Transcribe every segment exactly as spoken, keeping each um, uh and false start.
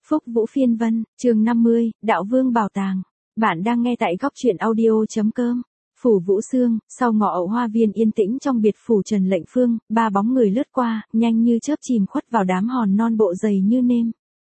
Phúc Vũ Phiên Vân, chương năm mươi, Đạo Vương Bảo Tàng. Bạn đang nghe tại góc truyện audio chấm com. Phủ Vũ Sương, sau ngọ ậu hoa viên yên tĩnh trong biệt phủ Trần Lệnh Phương, ba bóng người lướt qua, nhanh như chớp chìm khuất vào đám hòn non bộ dày như nêm.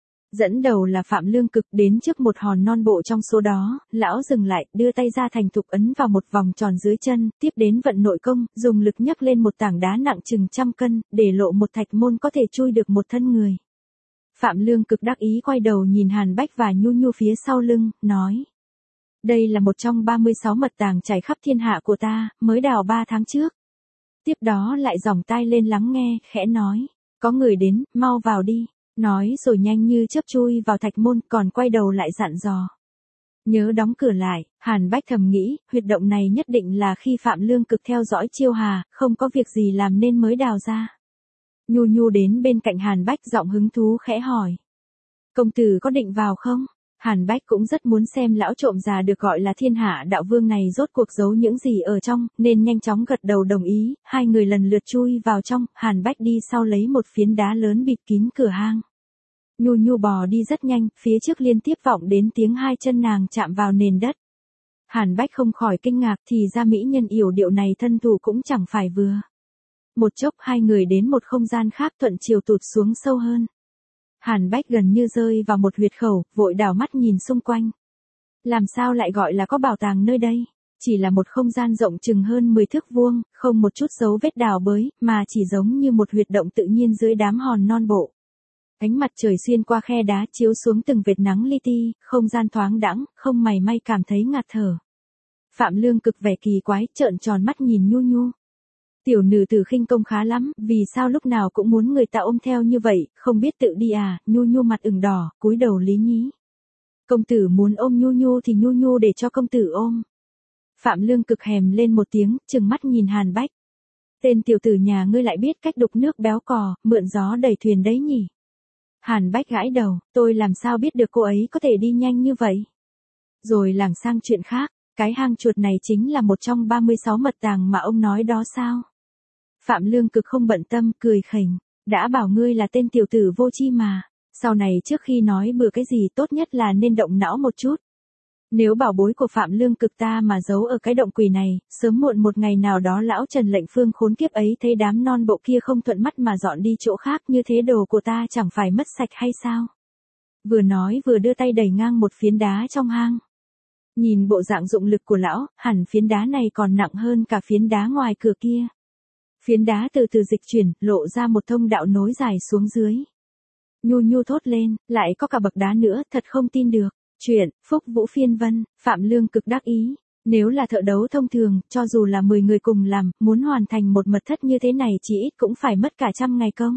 Dẫn đầu là Phạm Lương Cực, đến trước một hòn non bộ trong số đó, lão dừng lại, đưa tay ra thành thục ấn vào một vòng tròn dưới chân, tiếp đến vận nội công, dùng lực nhấc lên một tảng đá nặng chừng trăm cân, để lộ một thạch môn có thể chui được một thân người. Phạm Lương Cực đắc ý quay đầu nhìn Hàn Bách và Nhu Nhu phía sau lưng, nói: đây là một trong ba mươi sáu mật tàng trải khắp thiên hạ của ta, mới đào ba tháng trước. Tiếp đó lại giỏng tai lên lắng nghe, khẽ nói: có người đến, mau vào đi. Nói rồi nhanh như chớp chui vào thạch môn, còn quay đầu lại dặn dò: nhớ đóng cửa lại. Hàn Bách thầm nghĩ, huyệt động này nhất định là khi Phạm Lương Cực theo dõi Chiêu Hà, không có việc gì làm nên mới đào ra. Nhu Nhu đến bên cạnh Hàn Bách, giọng hứng thú khẽ hỏi: công tử có định vào không? Hàn Bách cũng rất muốn xem lão trộm già được gọi là thiên hạ đạo vương này rốt cuộc giấu những gì ở trong, nên nhanh chóng gật đầu đồng ý. Hai người lần lượt chui vào trong, Hàn Bách đi sau lấy một phiến đá lớn bịt kín cửa hang. Nhu Nhu bò đi rất nhanh, phía trước liên tiếp vọng đến tiếng hai chân nàng chạm vào nền đất. Hàn Bách không khỏi kinh ngạc, thì ra mỹ nhân yểu điệu này thân thủ cũng chẳng phải vừa. Một chốc hai người đến một không gian khác, thuận chiều tụt xuống sâu hơn. Hàn Bách gần như rơi vào một huyệt khẩu, vội đảo mắt nhìn xung quanh. Làm sao lại gọi là có bảo tàng nơi đây? Chỉ là một không gian rộng chừng hơn mười thước vuông, không một chút dấu vết đào bới, mà chỉ giống như một huyệt động tự nhiên dưới đám hòn non bộ. Ánh mặt trời xuyên qua khe đá chiếu xuống từng vệt nắng li ti, không gian thoáng đãng, không mảy may cảm thấy ngạt thở. Phạm Lương Cực vẻ kỳ quái, trợn tròn mắt nhìn Nhu Nhu. Tiểu nữ tử khinh công khá lắm, vì sao lúc nào cũng muốn người ta ôm theo như vậy, không biết tự đi à? Nhu Nhu mặt ửng đỏ, cúi đầu lý nhí. Công tử muốn ôm Nhu Nhu thì Nhu Nhu để cho công tử ôm. Phạm Lương Cực hèm lên một tiếng, trừng mắt nhìn Hàn Bách. Tên tiểu tử nhà ngươi lại biết cách đục nước béo cò, mượn gió đẩy thuyền đấy nhỉ? Hàn Bách gãi đầu, tôi làm sao biết được cô ấy có thể đi nhanh như vậy? Rồi lảng sang chuyện khác, cái hang chuột này chính là một trong ba mươi sáu mật tàng mà ông nói đó sao? Phạm Lương Cực không bận tâm, cười khỉnh. Đã bảo ngươi là tên tiểu tử vô tri mà. Sau này trước khi nói bừa cái gì tốt nhất là nên động não một chút. Nếu bảo bối của Phạm Lương Cực ta mà giấu ở cái động quỷ này, sớm muộn một ngày nào đó lão Trần Lệnh Phương khốn kiếp ấy thấy đám non bộ kia không thuận mắt mà dọn đi chỗ khác, như thế đồ của ta chẳng phải mất sạch hay sao? Vừa nói vừa đưa tay đẩy ngang một phiến đá trong hang. Nhìn bộ dạng dụng lực của lão, hẳn phiến đá này còn nặng hơn cả phiến đá ngoài cửa kia. Phiến đá từ từ dịch chuyển, lộ ra một thông đạo nối dài xuống dưới. Nhu Nhu thốt lên, lại có cả bậc đá nữa, thật không tin được. Chuyện, Phúc Vũ Phiên Vân, Phạm Lương Cực đắc ý. Nếu là thợ đấu thông thường, cho dù là mười người cùng làm, muốn hoàn thành một mật thất như thế này chỉ ít cũng phải mất cả trăm ngày công.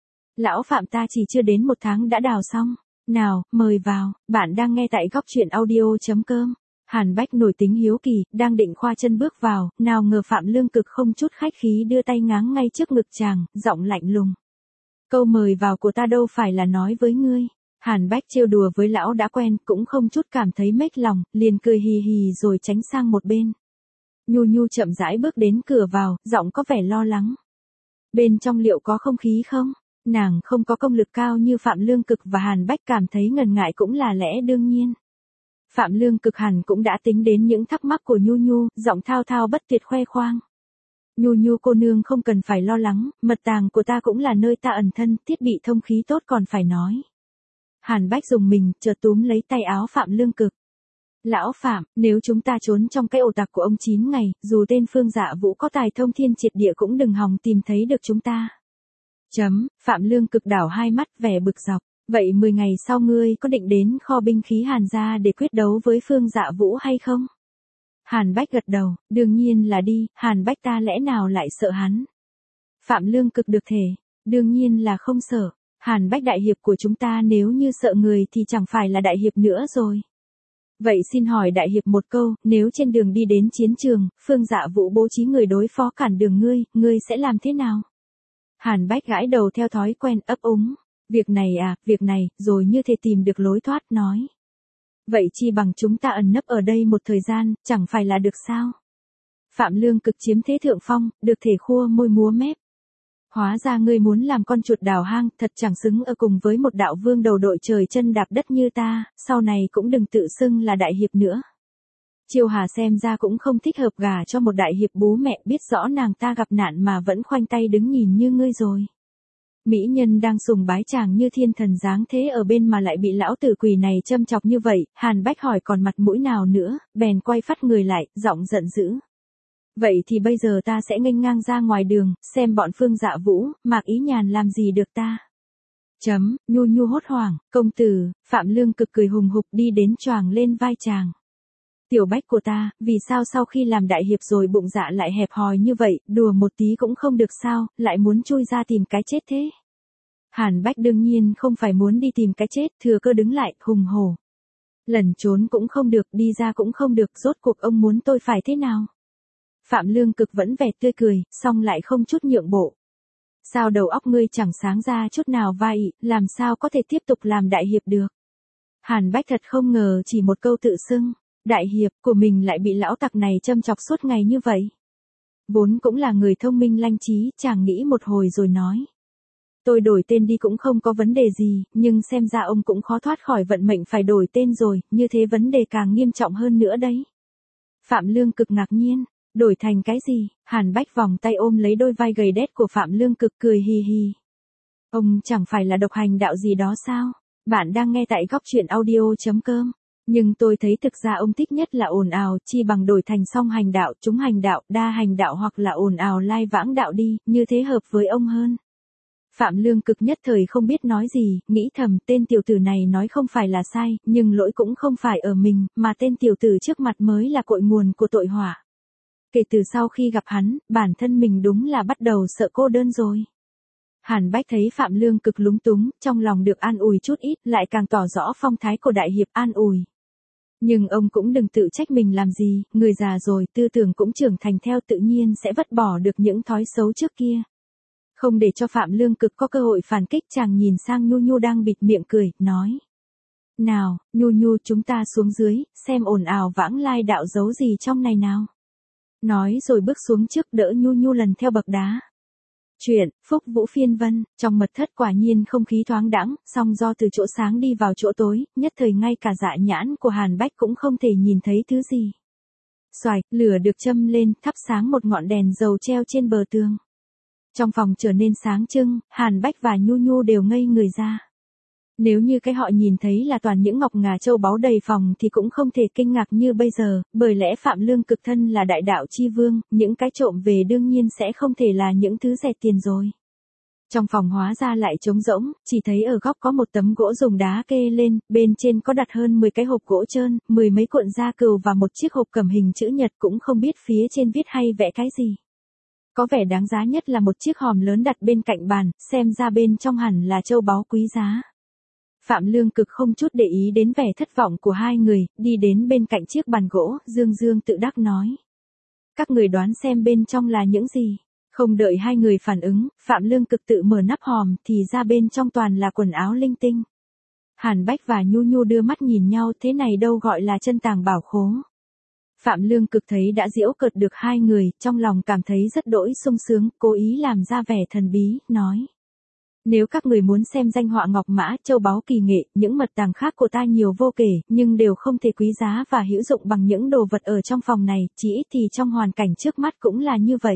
Lão Phạm ta chỉ chưa đến một tháng đã đào xong. Nào, mời vào, bạn đang nghe tại góc truyện audio chấm com. Hàn Bách nổi tính hiếu kỳ, đang định khoa chân bước vào, nào ngờ Phạm Lương Cực không chút khách khí đưa tay ngáng ngay trước ngực chàng, giọng lạnh lùng. Câu mời vào của ta đâu phải là nói với ngươi. Hàn Bách trêu đùa với lão đã quen, cũng không chút cảm thấy mếch lòng, liền cười hì hì rồi tránh sang một bên. Nhu Nhu chậm rãi bước đến cửa vào, giọng có vẻ lo lắng. Bên trong liệu có không khí không? Nàng không có công lực cao như Phạm Lương Cực và Hàn Bách cảm thấy ngần ngại cũng là lẽ đương nhiên. Phạm Lương Cực hẳn cũng đã tính đến những thắc mắc của Nhu Nhu, giọng thao thao bất tuyệt khoe khoang. Nhu Nhu cô nương không cần phải lo lắng, mật tàng của ta cũng là nơi ta ẩn thân, thiết bị thông khí tốt còn phải nói. Hàn Bách dùng mình, chợt túm lấy tay áo Phạm Lương Cực. Lão Phạm, nếu chúng ta trốn trong cái ổ tặc của ông chín ngày, dù tên Phương Dạ Vũ có tài thông thiên triệt địa cũng đừng hòng tìm thấy được chúng ta. Chấm, Phạm Lương Cực đảo hai mắt vẻ bực dọc. Vậy mười ngày sau ngươi có định đến kho binh khí Hàn gia để quyết đấu với Phương Dạ Vũ hay không? Hàn Bách gật đầu, đương nhiên là đi, Hàn Bách ta lẽ nào lại sợ hắn? Phạm Lương Cực được thể, đương nhiên là không sợ. Hàn Bách đại hiệp của chúng ta nếu như sợ người thì chẳng phải là đại hiệp nữa rồi. Vậy xin hỏi đại hiệp một câu, nếu trên đường đi đến chiến trường, Phương Dạ Vũ bố trí người đối phó cản đường ngươi, ngươi sẽ làm thế nào? Hàn Bách gãi đầu theo thói quen ấp úng. Việc này à, việc này, rồi như thể tìm được lối thoát nói. Vậy chi bằng chúng ta ẩn nấp ở đây một thời gian, chẳng phải là được sao? Phạm Lương Cực chiếm thế thượng phong, được thể khua môi múa mép. Hóa ra ngươi muốn làm con chuột đào hang, thật chẳng xứng ở cùng với một đạo vương đầu đội trời chân đạp đất như ta, sau này cũng đừng tự xưng là đại hiệp nữa. Chiêu Hà xem ra cũng không thích hợp gả cho một đại hiệp bú mẹ, biết rõ nàng ta gặp nạn mà vẫn khoanh tay đứng nhìn như ngươi rồi. Mỹ nhân đang sùng bái chàng như thiên thần dáng thế ở bên mà lại bị lão tử quỷ này châm chọc như vậy, Hàn Bách hỏi còn mặt mũi nào nữa, bèn quay phát người lại, giọng giận dữ. Vậy thì bây giờ ta sẽ nghênh ngang ra ngoài đường, xem bọn Phương Dạ Vũ, Mạc Ý Nhàn làm gì được ta. Chấm, Nhu Nhu hốt hoảng, công tử, Phạm Lương Cực cười hùng hục đi đến choàng lên vai chàng. Tiểu Bách của ta, vì sao sau khi làm đại hiệp rồi bụng dạ lại hẹp hòi như vậy, đùa một tí cũng không được sao, lại muốn chui ra tìm cái chết thế. Hàn Bách đương nhiên không phải muốn đi tìm cái chết, thừa cơ đứng lại, hùng hổ. Lẩn trốn cũng không được, đi ra cũng không được, rốt cuộc ông muốn tôi phải thế nào? Phạm Lương Cực vẫn vẻ tươi cười, song lại không chút nhượng bộ. Sao đầu óc ngươi chẳng sáng ra chút nào vai, làm sao có thể tiếp tục làm đại hiệp được? Hàn Bách thật không ngờ chỉ một câu tự xưng đại hiệp của mình lại bị lão tặc này châm chọc suốt ngày như vậy. Vốn cũng là người thông minh lanh trí, chàng nghĩ một hồi rồi nói. Tôi đổi tên đi cũng không có vấn đề gì, nhưng xem ra ông cũng khó thoát khỏi vận mệnh phải đổi tên rồi, như thế vấn đề càng nghiêm trọng hơn nữa đấy. Phạm Lương Cực ngạc nhiên, đổi thành cái gì? Hàn Bách vòng tay ôm lấy đôi vai gầy đét của Phạm Lương Cực cười hì hì. Ông chẳng phải là độc hành đạo gì đó sao? Bạn đang nghe tại góc truyện audio chấm com. Nhưng tôi thấy thực ra ông thích nhất là ồn ào, chi bằng đổi thành song hành đạo, chúng hành đạo, đa hành đạo hoặc là ồn ào lai vãng đạo đi, như thế hợp với ông hơn. Phạm Lương Cực nhất thời không biết nói gì, nghĩ thầm tên tiểu tử này nói không phải là sai, nhưng lỗi cũng không phải ở mình, mà tên tiểu tử trước mặt mới là cội nguồn của tội họa. Kể từ sau khi gặp hắn, bản thân mình đúng là bắt đầu sợ cô đơn rồi. Hàn Bách thấy Phạm Lương Cực lúng túng, trong lòng được an ủi chút ít, lại càng tỏ rõ phong thái của đại hiệp an ủi. Nhưng ông cũng đừng tự trách mình làm gì, người già rồi, tư tưởng cũng trưởng thành theo tự nhiên sẽ vứt bỏ được những thói xấu trước kia. Không để cho Phạm Lương Cực có cơ hội phản kích, chàng nhìn sang Nhu Nhu đang bịt miệng cười, nói. Nào, Nhu Nhu chúng ta xuống dưới, xem ồn ào vãng lai đạo giấu gì trong này nào. Nói rồi bước xuống trước đỡ Nhu Nhu lần theo bậc đá. Chuyện, Phúc Vũ Phiên Vân, trong mật thất quả nhiên không khí thoáng đãng, song do từ chỗ sáng đi vào chỗ tối, nhất thời ngay cả dạ nhãn của Hàn Bách cũng không thể nhìn thấy thứ gì. Xoài, lửa được châm lên, thắp sáng một ngọn đèn dầu treo trên bờ tường. Trong phòng trở nên sáng trưng, Hàn Bách và Nhu Nhu đều ngây người ra. Nếu như cái họ nhìn thấy là toàn những ngọc ngà châu báu đầy phòng thì cũng không thể kinh ngạc như bây giờ, bởi lẽ Phạm Lương Cực thân là đại đạo chi vương, những cái trộm về đương nhiên sẽ không thể là những thứ rẻ tiền rồi. Trong phòng hóa ra lại trống rỗng, chỉ thấy ở góc có một tấm gỗ dùng đá kê lên, bên trên có đặt hơn mười cái hộp gỗ trơn, mười mấy cuộn da cừu và một chiếc hộp cẩm hình chữ nhật, cũng không biết phía trên viết hay vẽ cái gì. Có vẻ đáng giá nhất là một chiếc hòm lớn đặt bên cạnh bàn, xem ra bên trong hẳn là châu báu quý giá. Phạm Lương Cực không chút để ý đến vẻ thất vọng của hai người, đi đến bên cạnh chiếc bàn gỗ, dương dương tự đắc nói. Các người đoán xem bên trong là những gì? Không đợi hai người phản ứng, Phạm Lương Cực tự mở nắp hòm thì ra bên trong toàn là quần áo linh tinh. Hàn Bách và Nhu Nhu đưa mắt nhìn nhau, thế này đâu gọi là chân tàng bảo khố. Phạm Lương Cực thấy đã giễu cợt được hai người, trong lòng cảm thấy rất đỗi sung sướng, cố ý làm ra vẻ thần bí, nói. Nếu các người muốn xem danh họa ngọc mã, châu báu kỳ nghệ, những mật tàng khác của ta nhiều vô kể, nhưng đều không thể quý giá và hữu dụng bằng những đồ vật ở trong phòng này, chỉ ít thì trong hoàn cảnh trước mắt cũng là như vậy.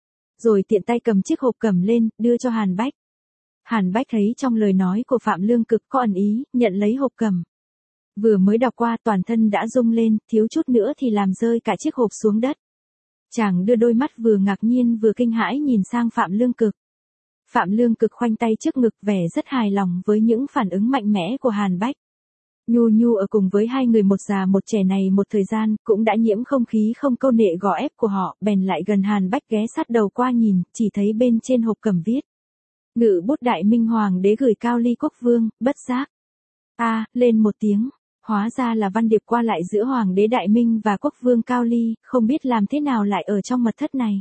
Rồi tiện tay cầm chiếc hộp cẩm lên, đưa cho Hàn Bách. Hàn Bách thấy trong lời nói của Phạm Lương Cực có ẩn ý, nhận lấy hộp cẩm. Vừa mới đọc qua toàn thân đã rung lên, thiếu chút nữa thì làm rơi cả chiếc hộp xuống đất. Chàng đưa đôi mắt vừa ngạc nhiên vừa kinh hãi nhìn sang Phạm Lương Cực. Phạm Lương Cực khoanh tay trước ngực, vẻ rất hài lòng với những phản ứng mạnh mẽ của Hàn Bách. Nhu Nhu ở cùng với hai người một già một trẻ này một thời gian, cũng đã nhiễm không khí không câu nệ gò ép của họ, bèn lại gần Hàn Bách ghé sát đầu qua nhìn, chỉ thấy bên trên hộp cẩm viết. Ngự bút Đại Minh Hoàng đế gửi Cao Ly Quốc Vương, bất giác. A, à, lên một tiếng. Hóa ra là văn điệp qua lại giữa Hoàng đế Đại Minh và Quốc Vương Cao Ly, không biết làm thế nào lại ở trong mật thất này.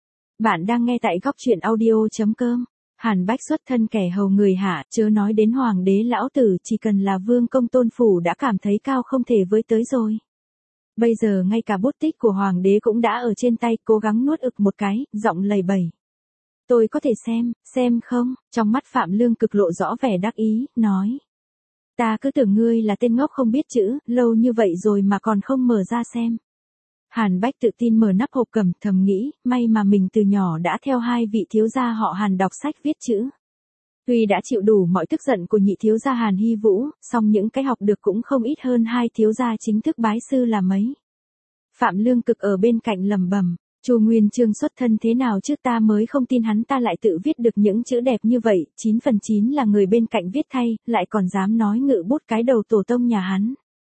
Bạn đang nghe tại góc truyện audio chấm com. Hàn Bách xuất thân kẻ hầu người hạ, chớ nói đến Hoàng đế lão tử, chỉ cần là vương công tôn phủ đã cảm thấy cao không thể với tới rồi. Bây giờ ngay cả bút tích của Hoàng đế cũng đã ở trên tay, cố gắng nuốt ực một cái, giọng lầy bầy. Tôi có thể xem, xem không? Trong mắt Phạm Lương Cực lộ rõ vẻ đắc ý, nói. Ta cứ tưởng ngươi là tên ngốc không biết chữ, lâu như vậy rồi mà còn không mở ra xem. Hàn Bách tự tin mở nắp hộp cầm, thầm nghĩ, may mà mình từ nhỏ đã theo hai vị thiếu gia họ Hàn đọc sách viết chữ. Tuy đã chịu đủ mọi tức giận của nhị thiếu gia Hàn Hy Vũ, song những cái học được cũng không ít hơn hai thiếu gia chính thức bái sư là mấy. Phạm Lương Cực ở bên cạnh lẩm bẩm, Chu Nguyên Chương xuất thân thế nào chứ, ta mới không tin hắn ta lại tự viết được những chữ đẹp như vậy, chín phần chín là người bên cạnh viết thay, lại còn dám nói ngự bút cái đầu tổ tông nhà hắn.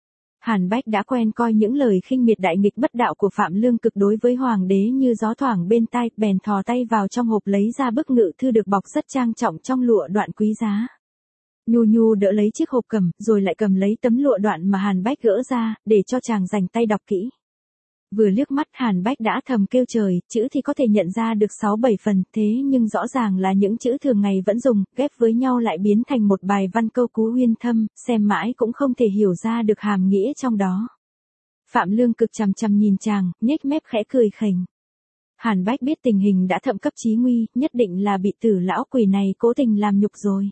Hàn Bách đã quen coi những lời khinh miệt đại nghịch bất đạo của Phạm Lương Cực đối với hoàng đế như gió thoảng bên tai, bèn thò tay vào trong hộp lấy ra bức ngự thư được bọc rất trang trọng trong lụa đoạn quý giá. Nhu Nhu đỡ lấy chiếc hộp cầm, rồi lại cầm lấy tấm lụa đoạn mà Hàn Bách gỡ ra, để cho chàng dành tay đọc kỹ. Vừa liếc mắt Hàn Bách đã thầm kêu trời, chữ thì có thể nhận ra được sáu bảy phần, thế nhưng rõ ràng là những chữ thường ngày vẫn dùng, ghép với nhau lại biến thành một bài văn câu cú uyên thâm, xem mãi cũng không thể hiểu ra được hàm nghĩa trong đó. Phạm Lương Cực chằm chằm nhìn chàng, nhếch mép khẽ cười khỉnh. Hàn Bách biết tình hình đã thậm cấp chí nguy, nhất định là bị Tử lão quỷ này cố tình làm nhục rồi.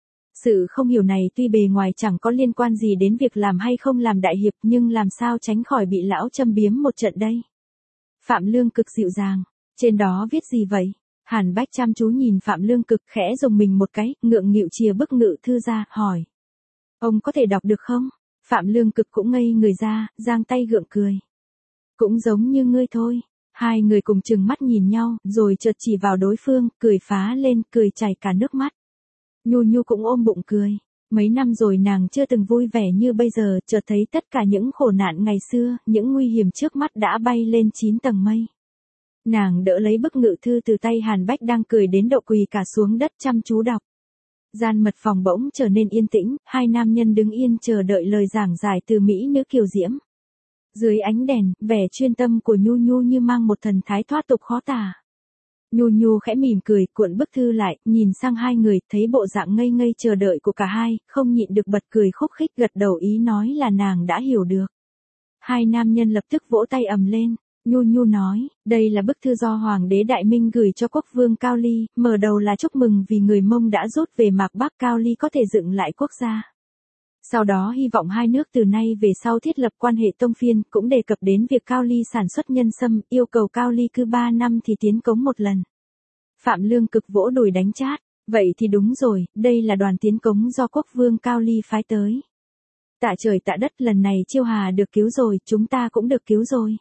Sự không hiểu này tuy bề ngoài chẳng có liên quan gì đến việc làm hay không làm đại hiệp, nhưng làm sao tránh khỏi bị lão châm biếm một trận đây. Phạm Lương Cực dịu dàng, trên đó viết gì vậy? Hàn Bách chăm chú nhìn Phạm Lương Cực, khẽ dùng mình một cái, ngượng nghịu chìa bức ngự thư ra, hỏi. Ông có thể đọc được không? Phạm Lương Cực cũng ngây người ra, giang tay gượng cười. Cũng giống như ngươi thôi. Hai người cùng trừng mắt nhìn nhau, rồi chợt chỉ vào đối phương, cười phá lên, cười chảy cả nước mắt. Nhu Nhu cũng ôm bụng cười. Mấy năm rồi nàng chưa từng vui vẻ như bây giờ, chợt thấy tất cả những khổ nạn ngày xưa, những nguy hiểm trước mắt đã bay lên chín tầng mây. Nàng đỡ lấy bức ngự thư từ tay Hàn Bách đang cười đến độ quỳ cả xuống đất chăm chú đọc. Gian mật phòng bỗng trở nên yên tĩnh, hai nam nhân đứng yên chờ đợi lời giảng giải từ mỹ nữ kiều diễm. Dưới ánh đèn, vẻ chuyên tâm của Nhu Nhu như mang một thần thái thoát tục khó tả. Nhu Nhu khẽ mỉm cười, cuộn bức thư lại, nhìn sang hai người, thấy bộ dạng ngây ngây chờ đợi của cả hai, không nhịn được bật cười khúc khích, gật đầu ý nói là nàng đã hiểu được. Hai nam nhân lập tức vỗ tay ầm lên. Nhu Nhu nói, đây là bức thư do Hoàng đế Đại Minh gửi cho quốc vương Cao Ly, mở đầu là chúc mừng vì người Mông đã rút về Mạc Bắc, Cao Ly có thể dựng lại quốc gia. Sau đó hy vọng hai nước từ nay về sau thiết lập quan hệ tông phiên, cũng đề cập đến việc Cao Ly sản xuất nhân sâm, yêu cầu Cao Ly cứ ba năm thì tiến cống một lần. Phạm Lương Cực vỗ đùi đánh chát, vậy thì đúng rồi, đây là đoàn tiến cống do quốc vương Cao Ly phái tới. Tạ trời tạ đất, lần này Chiêu Hà được cứu rồi, chúng ta cũng được cứu rồi.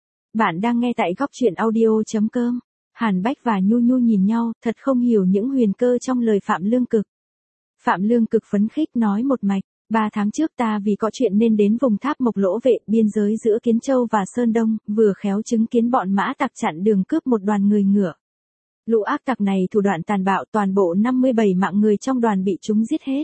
Bạn đang nghe tại góc truyện audio chấm com. Hàn Bách và Nhu Nhu nhìn nhau, thật không hiểu những huyền cơ trong lời Phạm Lương Cực. Phạm Lương Cực phấn khích nói một mạch, ba tháng trước ta vì có chuyện nên đến vùng tháp Mộc Lỗ Vệ, biên giới giữa Kiến Châu và Sơn Đông, vừa khéo chứng kiến bọn mã tặc chặn đường cướp một đoàn người ngựa. Lũ ác tặc này thủ đoạn tàn bạo, toàn bộ năm mươi bảy mạng người trong đoàn bị chúng giết hết.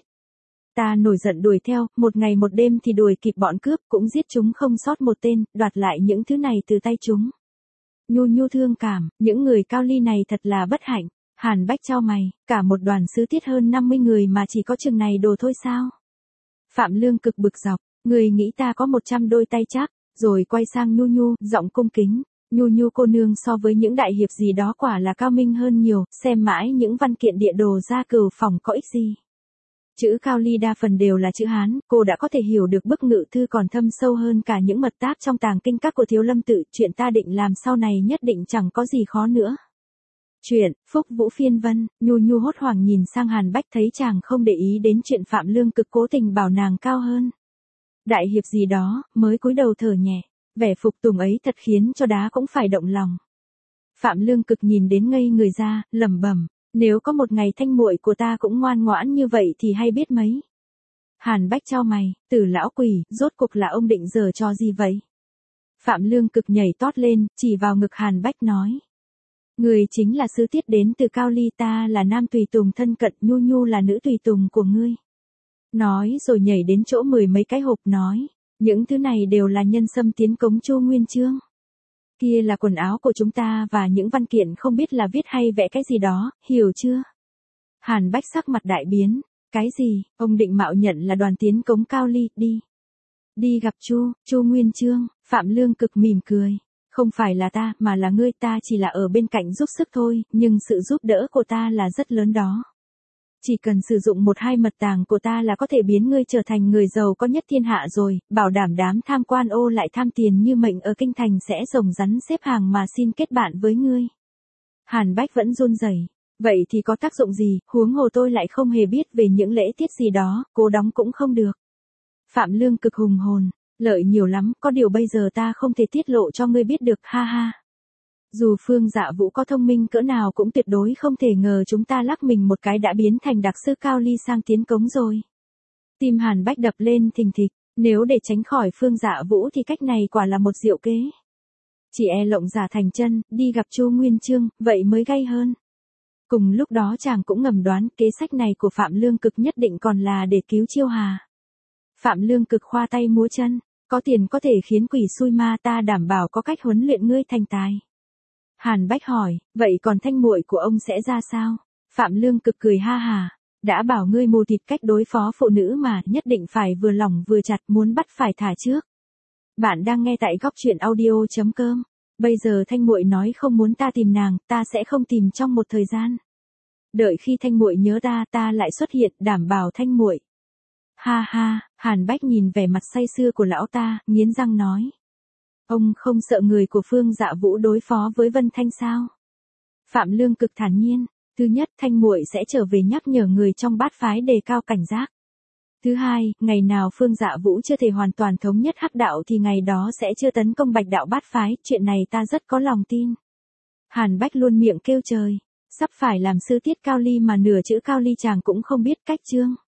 Ta nổi giận đuổi theo, một ngày một đêm thì đuổi kịp bọn cướp, cũng giết chúng không sót một tên, đoạt lại những thứ này từ tay chúng. Nhu Nhu thương cảm, những người Cao Ly này thật là bất hạnh. Hàn Bách chau mày, cả một đoàn sứ tiết hơn năm mươi người mà chỉ có chừng này đồ thôi sao? Phạm Lương Cực bực dọc, người nghĩ ta có một trăm đôi tay chắc, rồi quay sang Nhu Nhu, giọng cung kính. Nhu Nhu cô nương so với những đại hiệp gì đó quả là cao minh hơn nhiều, xem mãi những văn kiện địa đồ ra cừu phòng có ích gì. Chữ Cao Ly đa phần đều là chữ Hán, cô đã có thể hiểu được bức ngự thư còn thâm sâu hơn cả những mật tác trong tàng kinh các của Thiếu Lâm Tự, chuyện ta định làm sau này nhất định chẳng có gì khó nữa. Chuyện, Phúc Vũ Phiên Vân, Nhu Nhu hốt hoảng nhìn sang Hàn Bách thấy chàng không để ý đến chuyện Phạm Lương Cực cố tình bảo nàng cao hơn. Đại hiệp gì đó, mới cúi đầu thở nhẹ, vẻ phục tùng ấy thật khiến cho đá cũng phải động lòng. Phạm Lương Cực nhìn đến ngây người ra, lẩm bẩm, nếu có một ngày thanh muội của ta cũng ngoan ngoãn như vậy thì hay biết mấy. Hàn Bách chau mày, Tử lão quỷ, rốt cục là ông định giở trò gì vậy? Phạm Lương Cực nhảy tót lên, chỉ vào ngực Hàn Bách nói. Người chính là sứ tiết đến từ Cao Ly, ta là nam tùy tùng thân cận, Nhu Nhu là nữ tùy tùng của ngươi. Nói rồi nhảy đến chỗ mười mấy cái hộp nói, những thứ này đều là nhân sâm tiến cống Chu Nguyên Chương. Kia là quần áo của chúng ta và những văn kiện không biết là viết hay vẽ cái gì đó, hiểu chưa? Hàn Bách sắc mặt đại biến, cái gì, ông định mạo nhận là đoàn tiến cống Cao Ly, đi. Đi gặp Chu, Chu Nguyên Chương, Phạm Lương Cực mỉm cười. Không phải là ta, mà là ngươi, ta chỉ là ở bên cạnh giúp sức thôi, nhưng sự giúp đỡ của ta là rất lớn đó. Chỉ cần sử dụng một hai mật tàng của ta là có thể biến ngươi trở thành người giàu có nhất thiên hạ rồi, bảo đảm đám tham quan ô lại tham tiền như mệnh ở kinh thành sẽ rồng rắn xếp hàng mà xin kết bạn với ngươi. Hàn Bách vẫn run rẩy. Vậy thì có tác dụng gì, huống hồ tôi lại không hề biết về những lễ tiết gì đó, cố đóng cũng không được. Phạm Lương Cực hùng hồn, lợi nhiều lắm, có điều bây giờ ta không thể tiết lộ cho ngươi biết được, ha ha. Dù Phương Dạ Vũ có thông minh cỡ nào cũng tuyệt đối không thể ngờ chúng ta lắc mình một cái đã biến thành đặc sư Cao Ly sang tiến cống rồi. Tim Hàn Bách đập lên thình thịch, nếu để tránh khỏi Phương Dạ Vũ thì cách này quả là một diệu kế. Chỉ e lộng giả thành chân, đi gặp Chu Nguyên Chương, vậy mới gay hơn. Cùng lúc đó chàng cũng ngầm đoán kế sách này của Phạm Lương Cực nhất định còn là để cứu Chiêu Hà. Phạm Lương Cực khoa tay múa chân, có tiền có thể khiến quỷ xui ma, ta đảm bảo có cách huấn luyện ngươi thành tài. Hàn Bách hỏi, vậy còn thanh muội của ông sẽ ra sao? Phạm Lương Cực cười ha hà, đã bảo ngươi mù tịt cách đối phó phụ nữ mà, nhất định phải vừa lỏng vừa chặt, muốn bắt phải thả trước. Bạn đang nghe tại góc truyện audio chấm com. Bây giờ thanh muội nói không muốn ta tìm nàng, ta sẽ không tìm trong một thời gian. Đợi khi thanh muội nhớ ta, ta lại xuất hiện, đảm bảo thanh muội. Ha ha, Hàn Bách nhìn vẻ mặt say sưa của lão ta, nghiến răng nói. Ông không sợ người của Phương Dạ Vũ đối phó với Vân Thanh sao? Phạm Lương Cực thản nhiên, thứ nhất, thanh muội sẽ trở về nhắc nhở người trong bát phái đề cao cảnh giác. Thứ hai, ngày nào Phương Dạ Vũ chưa thể hoàn toàn thống nhất hắc đạo thì ngày đó sẽ chưa tấn công bạch đạo bát phái, chuyện này ta rất có lòng tin. Hàn Bách luôn miệng kêu trời, sắp phải làm sư tiết Cao Ly mà nửa chữ Cao Ly chàng cũng không biết cách chương.